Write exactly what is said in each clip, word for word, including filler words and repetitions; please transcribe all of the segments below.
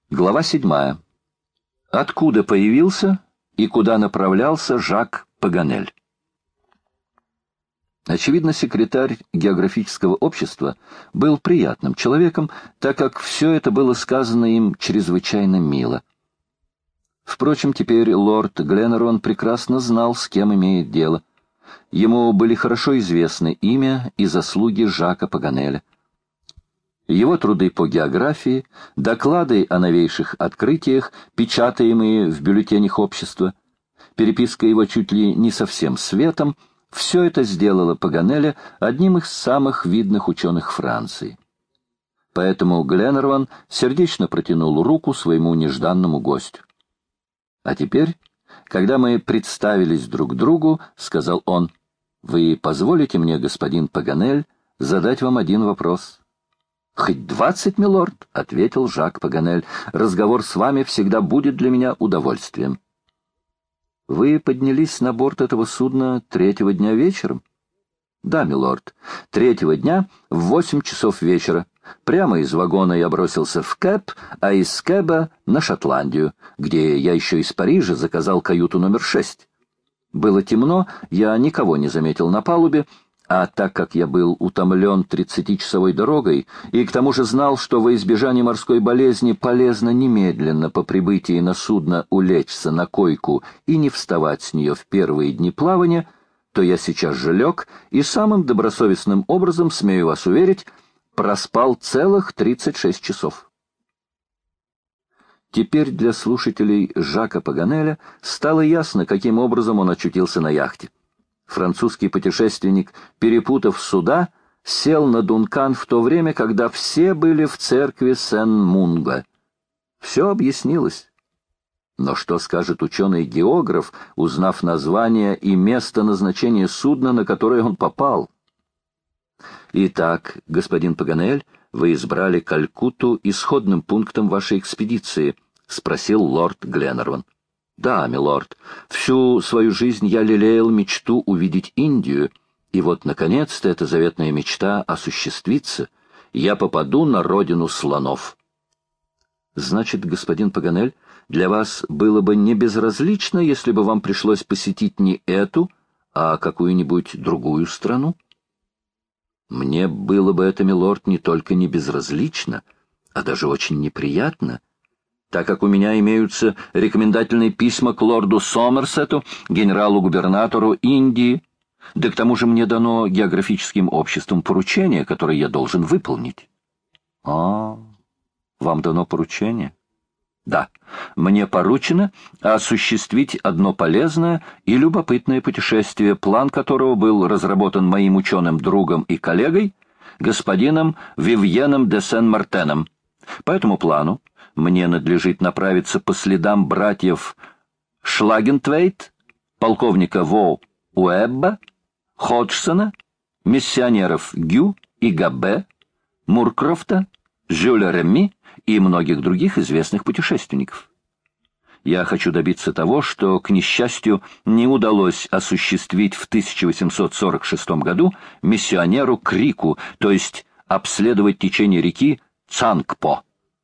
Глава седьмая. Откуда появился и куда направлялся Жак Паганель? Очевидно, секретарь географического общества был приятным человеком, так как все это было сказано им чрезвычайно мило. Впрочем, теперь лорд Гленнерван прекрасно знал, с кем имеет дело. Ему были хорошо известны имя и заслуги Жака Паганеля. Его труды по географии, доклады о новейших открытиях, печатаемые в бюллетенях общества, переписка его чуть ли не со всем светом, все это сделало Паганеля одним из самых видных ученых Франции. Поэтому Гленнерван сердечно протянул руку своему нежданному гостю. «А теперь, когда мы представились друг другу, — сказал он, — вы позволите мне, господин Паганель, задать вам один вопрос?» «Хоть двадцать, милорд», — ответил Жак Паганель, — «разговор с вами всегда будет для меня удовольствием». «Вы поднялись на борт этого судна третьего дня вечером?» «Да, милорд, третьего дня в восемь часов вечера. Прямо из вагона я бросился в Кэб, а из Кэба на Шотландию, где я еще из Парижа заказал каюту номер шесть. Было темно, я никого не заметил на палубе, а так как я был утомлен тридцатичасовой дорогой и к тому же знал, что во избежание морской болезни полезно немедленно по прибытии на судно улечься на койку и не вставать с нее в первые дни плавания, то я сейчас же лег и самым добросовестным образом, смею вас уверить, проспал целых тридцать шесть часов. Теперь для слушателей Жака Паганеля стало ясно, каким образом он очутился на яхте. Французский путешественник, перепутав суда, сел на Дункан в то время, когда все были в церкви Сен-Мунго. Все объяснилось. Но что скажет ученый-географ, узнав название и место назначения судна, на которое он попал? «Итак, господин Паганель, вы избрали Калькутту исходным пунктом вашей экспедиции?» — спросил лорд Гленнерван. «Да, милорд, всю свою жизнь я лелеял мечту увидеть Индию, и вот, наконец-то, эта заветная мечта осуществится. Я попаду на родину слонов». «Значит, господин Паганель, для вас было бы не безразлично, если бы вам пришлось посетить не эту, а какую-нибудь другую страну?» «Мне было бы это, милорд, не только не безразлично, а даже очень неприятно, так как у меня имеются рекомендательные письма к лорду Сомерсету, генералу-губернатору Индии, да к тому же мне дано географическим обществом поручение, которое я должен выполнить». «А, вам дано поручение?» «Да, мне поручено осуществить одно полезное и любопытное путешествие, план которого был разработан моим ученым другом и коллегой, господином Вивьеном де Сен-Мартеном. По этому плану мне надлежит направиться по следам братьев Шлагентвейт, полковника Во Уэбба, Ходжсона, миссионеров Гю и Габе, Муркрофта, Жюля Реми и многих других известных путешественников. Я хочу добиться того, что, к несчастью, не удалось осуществить в тысяча восемьсот сорок шестом году миссионеру Крику, то есть обследовать течение реки Цангпо.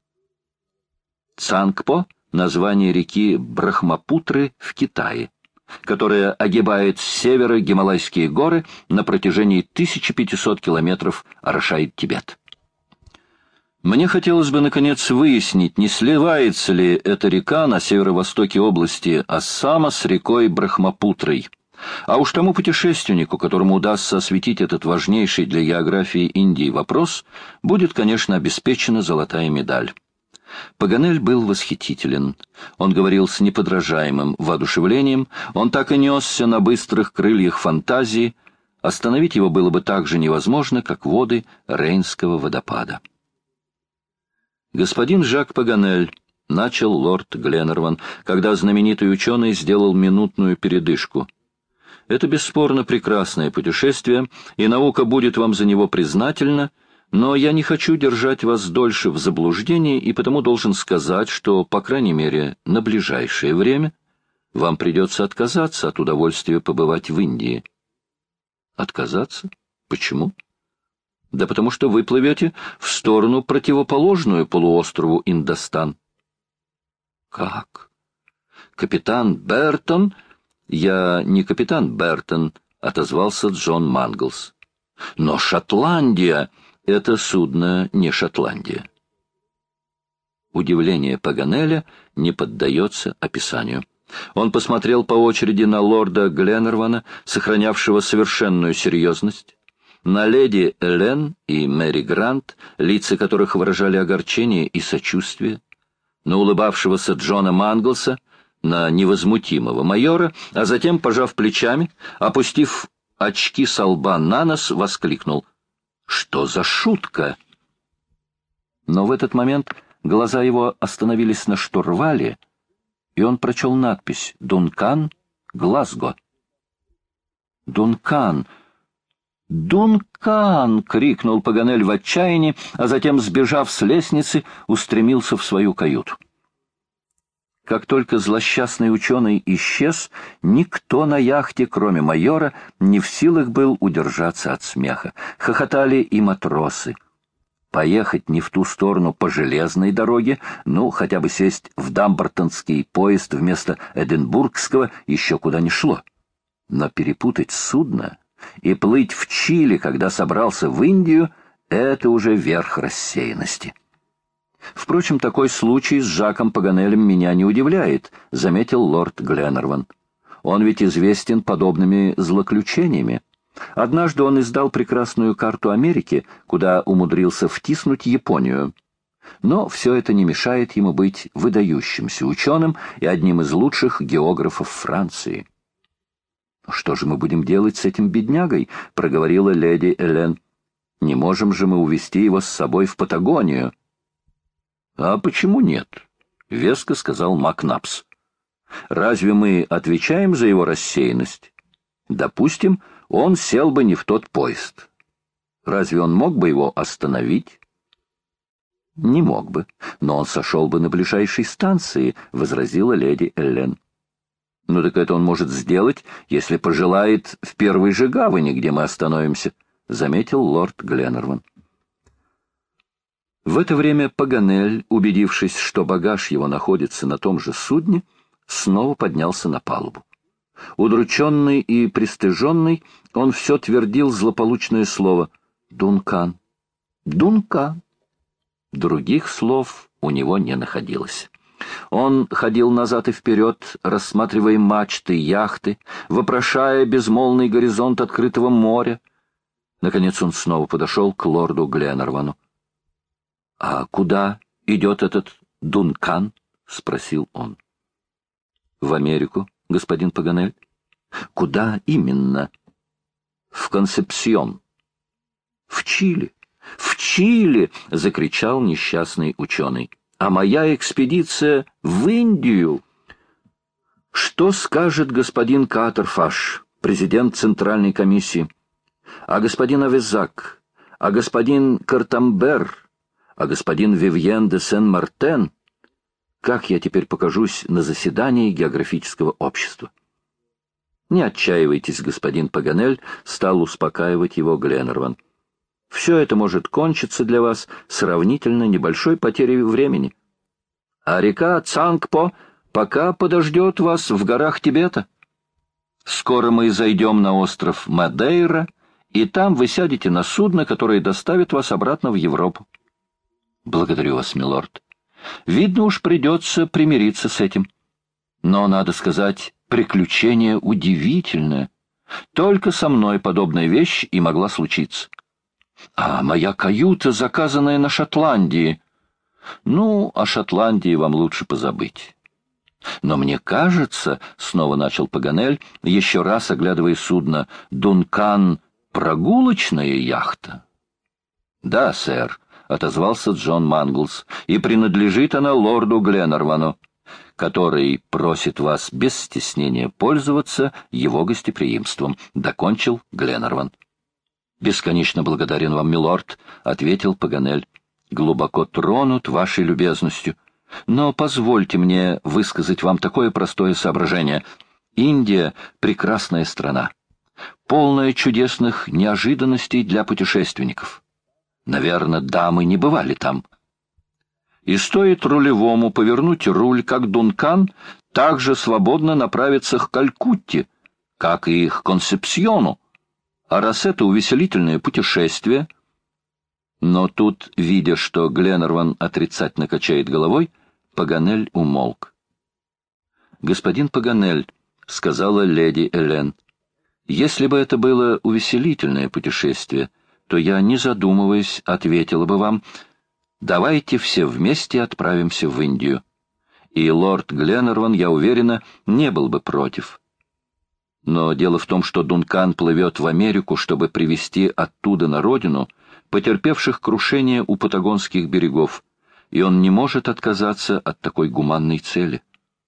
Цангпо — название реки Брахмапутры в Китае, которая огибает с севера Гималайские горы на протяжении тысячи пятисот километров, орошает Тибет. Мне хотелось бы, наконец, выяснить, не сливается ли эта река на северо-востоке области Ассама с рекой Брахмапутрой. А уж тому путешественнику, которому удастся осветить этот важнейший для географии Индии вопрос, будет, конечно, обеспечена золотая медаль. Паганель был восхитителен. Он говорил с неподражаемым воодушевлением, он так и несся на быстрых крыльях фантазии. Остановить его было бы так же невозможно, как воды Рейнского водопада. «Господин Жак Паганель», — начал лорд Гленнерван, когда знаменитый ученый сделал минутную передышку, — «это бесспорно прекрасное путешествие, и наука будет вам за него признательна, но я не хочу держать вас дольше в заблуждении, и потому должен сказать, что, по крайней мере, на ближайшее время вам придется отказаться от удовольствия побывать в Индии». «Отказаться? Почему?» «Да потому что вы плывете в сторону, противоположную полуострову Индостан. как? Капитан Бертон? Я не капитан Бертон, отозвался Джон Манглс. Но Шотландия — это судно не Шотландия. Удивление Паганеля не поддается описанию. Он посмотрел по очереди на лорда Гленнервана, сохранявшего совершенную серьезность, на леди Элен и Мэри Грант, лица которых выражали огорчение и сочувствие, на улыбавшегося Джона Манглса, на невозмутимого майора, а затем, пожав плечами, опустив очки со лба на нос, воскликнул: «Что за шутка?» Но в этот момент глаза его остановились на штурвале, и он прочел надпись «Дункан, Глазго». «Дункан! Дункан!» — крикнул Паганель в отчаянии, а затем, сбежав с лестницы, устремился в свою каюту. Как только злосчастный ученый исчез, никто на яхте, кроме майора, не в силах был удержаться от смеха. Хохотали и матросы. Поехать не в ту сторону по железной дороге, ну, хотя бы сесть в дамбартонский поезд вместо эдинбургского, еще куда ни шло. Но перепутать судно и плыть в Чили, когда собрался в Индию, это уже верх рассеянности. «Впрочем, такой случай с Жаком Паганелем меня не удивляет», — заметил лорд Гленнерван. «Он ведь известен подобными злоключениями. Однажды он издал прекрасную карту Америки, куда умудрился втиснуть Японию. Но все это не мешает ему быть выдающимся ученым и одним из лучших географов Франции». «Что же мы будем делать с этим беднягой?» — проговорила леди Элен. «Не можем же мы увезти его с собой в Патагонию». «А почему нет?» — веско сказал Макнапс. «Разве мы отвечаем за его рассеянность? Допустим, он сел бы не в тот поезд. Разве он мог бы его остановить?» «Не мог бы, но он сошел бы на ближайшей станции», — возразила леди Эллен. «Ну так это он может сделать, если пожелает в первой же гавани, где мы остановимся», — заметил лорд Гленнерван. В это время Паганель, убедившись, что багаж его находится на том же судне, снова поднялся на палубу. Удрученный и пристыженный, он все твердил злополучное слово «Дункан! Дункан!». Других слов у него не находилось. Он ходил назад и вперед, рассматривая мачты, яхты, вопрошая безмолвный горизонт открытого моря. Наконец он снова подошел к лорду Гленнервану. «А куда идет этот Дункан?» — спросил он. «В Америку, господин Паганель». «Куда именно?» «В Консепсьон». «В Чили! В Чили!» — закричал несчастный ученый. «А моя экспедиция в Индию!» «Что скажет господин Катерфаш, президент Центральной комиссии? А господин Авезак? А господин Картамбер? А господин Вивьен де Сен-Мартен? Как я теперь покажусь на заседании географического общества?» «Не отчаивайтесь, господин Паганель», — стал успокаивать его Гленнерван. «Все это может кончиться для вас сравнительно небольшой потерей времени. А река Цангпо пока подождет вас в горах Тибета. Скоро мы зайдем на остров Мадейра, и там вы сядете на судно, которое доставит вас обратно в Европу». «Благодарю вас, милорд. Видно уж, придется примириться с этим. Но, надо сказать, приключение удивительное. Только со мной подобная вещь и могла случиться. А моя каюта, заказанная на Шотландии. Ну, о Шотландии вам лучше позабыть. Но мне кажется, — снова начал Паганель, еще раз оглядывая судно, — Дункан — прогулочная яхта». «Да, сэр», — отозвался Джон Манглс, — «и принадлежит она лорду Гленнервану, который просит вас без стеснения пользоваться его гостеприимством», — докончил Гленнерван. «Бесконечно благодарен вам, милорд», — ответил Паганель. «Глубоко тронут вашей любезностью. Но позвольте мне высказать вам такое простое соображение. Индия — прекрасная страна, полная чудесных неожиданностей для путешественников. Наверное, дамы не бывали там. и стоит рулевому повернуть руль, как Дункан также свободно направится к Калькутте, как и к Консепсьону. А раз это увеселительное путешествие... Но тут, видя, что Гленнерван отрицательно качает головой, Паганель умолк. «Господин Паганель», — сказала леди Элен, — «если бы это было увеселительное путешествие, то я, не задумываясь, ответила бы вам, давайте все вместе отправимся в Индию. И лорд Гленнерван, я уверена, не был бы против. Но дело в том, что Дункан плывет в Америку, чтобы привезти оттуда на родину потерпевших крушение у патагонских берегов, и он не может отказаться от такой гуманной цели».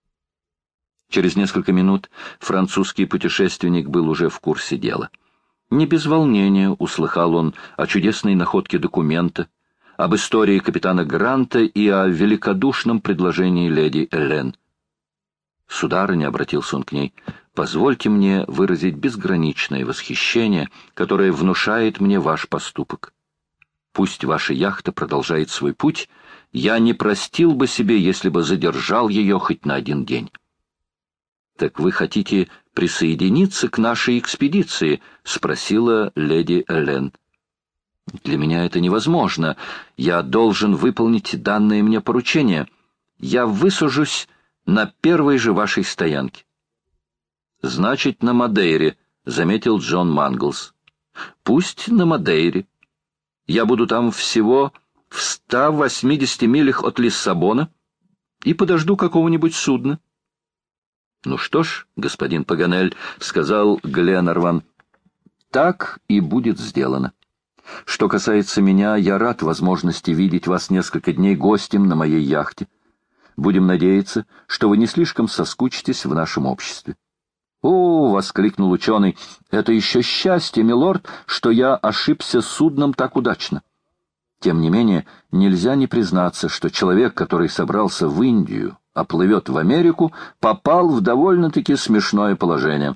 Через несколько минут французский путешественник был уже в курсе дела. Не без волнения услыхал он о чудесной находке документа, об истории капитана Гранта и о великодушном предложении леди Элен. «Сударыня», — обратился он к ней, — «позвольте мне выразить безграничное восхищение, которое внушает мне ваш поступок. Пусть ваша яхта продолжает свой путь, я не простил бы себе, если бы задержал ее хоть на один день». «Так вы хотите присоединиться к нашей экспедиции?» — спросила леди Элен. «Для меня это невозможно. Я должен выполнить данное мне поручение. Я высажусь на первой же вашей стоянке». «Значит, на Мадейре», — заметил Джон Манглс. «Пусть на Мадейре. Я буду там всего в ста восьмидесяти милях от Лиссабона и подожду какого-нибудь судна». «Ну что ж, господин Паганель», — сказал Гленнерван, — «так и будет сделано. Что касается меня, я рад возможности видеть вас несколько дней гостем на моей яхте. Будем надеяться, что вы не слишком соскучитесь в нашем обществе». «О!» — воскликнул ученый. «Это еще счастье, милорд, что я ошибся судном так удачно. Тем не менее, нельзя не признаться, что человек, который собрался в Индию, а плывет в Америку, попал в довольно-таки смешное положение».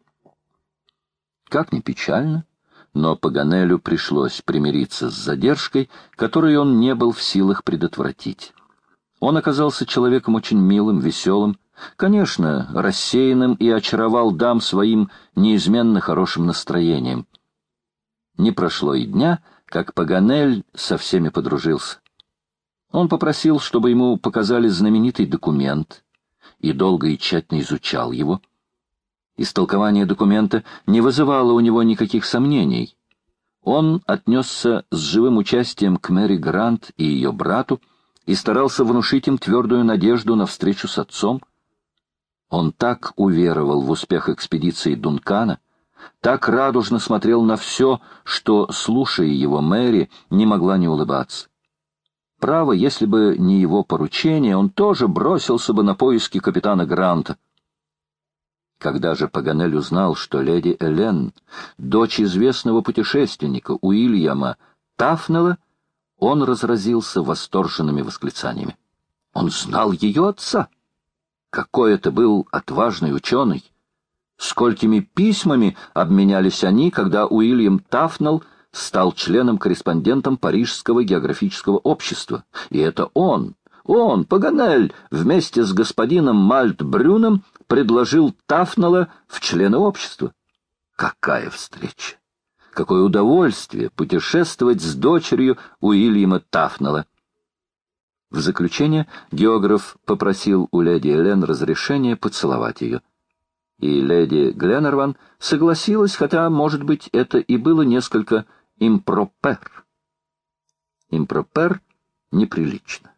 Как ни печально, но Паганелю пришлось примириться с задержкой, которую он не был в силах предотвратить. Он оказался человеком очень милым, веселым, конечно, рассеянным и очаровал дам своим неизменно хорошим настроением. Не прошло и дня, как Паганель со всеми подружился. Он попросил, чтобы ему показали знаменитый документ, и долго и тщательно изучал его. Истолкование документа не вызывало у него никаких сомнений. Он отнесся с живым участием к Мэри Грант и ее брату и старался внушить им твердую надежду на встречу с отцом. Он так уверовал в успех экспедиции Дункана, так радужно смотрел на все, что, слушая его, Мэри не могла не улыбаться. Право, если бы не его поручение, он тоже бросился бы на поиски капитана Гранта. Когда же Паганель узнал, что леди Элен, дочь известного путешественника Уильяма Тафнелла, он разразился восторженными восклицаниями. Он знал ее отца. Какой это был отважный ученый! Сколькими письмами обменялись они, когда Уильям Тафнелл стал членом-корреспондентом Парижского географического общества. И это он, он, Паганель, вместе с господином Мальт-Брюном предложил Тафнелла в члены общества. Какая встреча! Какое удовольствие путешествовать с дочерью Уильяма Тафнелла! В заключение географ попросил у леди Элен разрешения поцеловать ее. И леди Гленнерван согласилась, хотя, может быть, это и было несколько импропер. Импропер — неприлично.